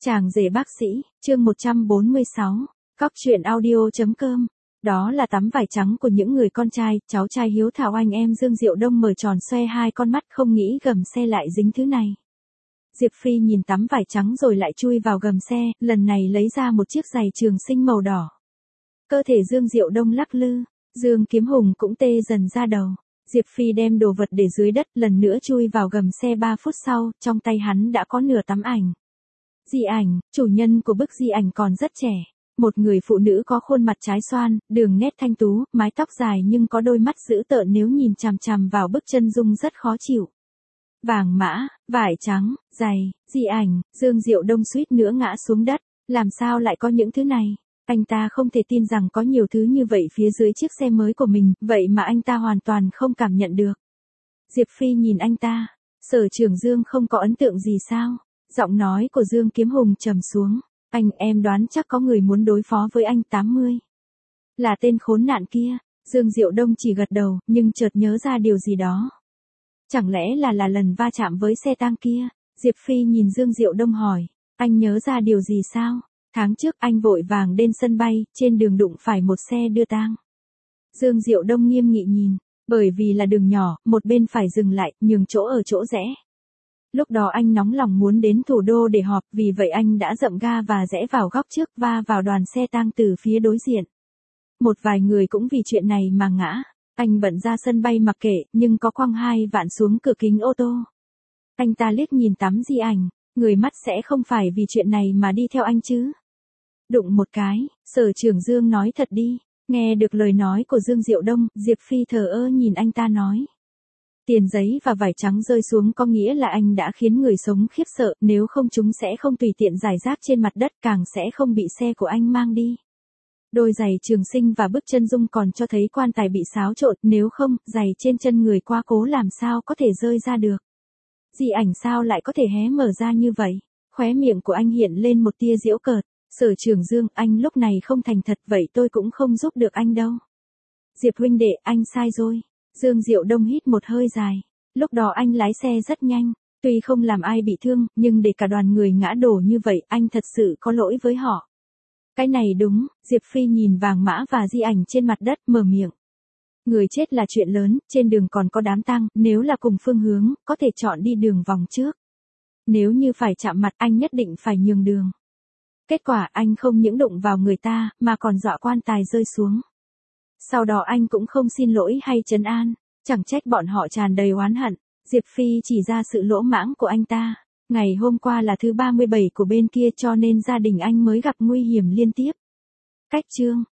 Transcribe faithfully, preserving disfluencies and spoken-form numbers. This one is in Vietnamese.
Chàng rể bác sĩ, chương một trăm bốn mươi sáu, Cóc truyện audio.com. Đó là tấm vải trắng của những người con trai, cháu trai hiếu thảo anh em Dương Diệu Đông mở tròn xoe hai con mắt không nghĩ gầm xe lại dính thứ này. Diệp Phi nhìn tấm vải trắng rồi lại chui vào gầm xe, lần này lấy ra một chiếc giày trường sinh màu đỏ. Cơ thể Dương Diệu Đông lắc lư, Dương Kiếm Hùng cũng tê dần ra đầu. Diệp Phi đem đồ vật để dưới đất, lần nữa chui vào gầm xe ba phút sau, trong tay hắn đã có nửa tấm ảnh. Di ảnh, chủ nhân của bức di ảnh còn rất trẻ. Một người phụ nữ có khuôn mặt trái xoan, đường nét thanh tú, mái tóc dài nhưng có đôi mắt dữ tợn nếu nhìn chằm chằm vào bức chân dung rất khó chịu. Vàng mã, vải trắng, giày, di ảnh, Dương Diệu Đông suýt nữa ngã xuống đất. Làm sao lại có những thứ này? Anh ta không thể tin rằng có nhiều thứ như vậy phía dưới chiếc xe mới của mình, vậy mà anh ta hoàn toàn không cảm nhận được. Diệp Phi nhìn anh ta, Sở Trưởng Dương không có ấn tượng gì sao? Giọng nói của Dương Kiếm Hùng trầm xuống, anh em đoán chắc có người muốn đối phó với anh tám mươi. Là tên khốn nạn kia, Dương Diệu Đông chỉ gật đầu, nhưng chợt nhớ ra điều gì đó. Chẳng lẽ là là lần va chạm với xe tang kia? Diệp Phi nhìn Dương Diệu Đông hỏi, anh nhớ ra điều gì sao? Tháng trước anh vội vàng đến sân bay, trên đường đụng phải một xe đưa tang. Dương Diệu Đông nghiêm nghị nhìn, bởi vì là đường nhỏ, một bên phải dừng lại, nhường chỗ ở chỗ rẽ. Lúc đó anh nóng lòng muốn đến thủ đô để họp, vì vậy anh đã dậm ga và rẽ vào góc trước va vào đoàn xe tang từ phía đối diện. Một vài người cũng vì chuyện này mà ngã. Anh bận ra sân bay mặc kệ, nhưng có quăng hai vạn xuống cửa kính ô tô. Anh ta liếc nhìn tấm di ảnh, người mắt sẽ không phải vì chuyện này mà đi theo anh chứ. Đụng một cái, Sở Trưởng Dương nói thật đi. Nghe được lời nói của Dương Diệu Đông, Diệp Phi thờ ơ nhìn anh ta nói. Tiền giấy và vải trắng rơi xuống có nghĩa là anh đã khiến người sống khiếp sợ, nếu không chúng sẽ không tùy tiện rải rác trên mặt đất, càng sẽ không bị xe của anh mang đi. Đôi giày trường sinh và bức chân dung còn cho thấy quan tài bị xáo trộn, nếu không, giày trên chân người quá cố làm sao có thể rơi ra được. Di ảnh sao lại có thể hé mở ra như vậy? Khóe miệng của anh hiện lên một tia giễu cợt. Sở Trưởng Dương, anh lúc này không thành thật, vậy tôi cũng không giúp được anh đâu. Diệp huynh đệ, anh sai rồi. Dương Diệu Đông hít một hơi dài. Lúc đó anh lái xe rất nhanh, tuy không làm ai bị thương, nhưng để cả đoàn người ngã đổ như vậy, anh thật sự có lỗi với họ. Cái này đúng, Diệp Phi nhìn vàng mã và di ảnh trên mặt đất, mở miệng. Người chết là chuyện lớn, trên đường còn có đám tang, nếu là cùng phương hướng, có thể chọn đi đường vòng trước. Nếu như phải chạm mặt, anh nhất định phải nhường đường. Kết quả anh không những đụng vào người ta, mà còn dọa quan tài rơi xuống. Sau đó anh cũng không xin lỗi hay trấn an, chẳng trách bọn họ tràn đầy oán hận. Diệp Phi chỉ ra sự lỗ mãng của anh ta. Ngày hôm qua là thứ ba mươi bảy của bên kia cho nên gia đình anh mới gặp nguy hiểm liên tiếp. Cách chương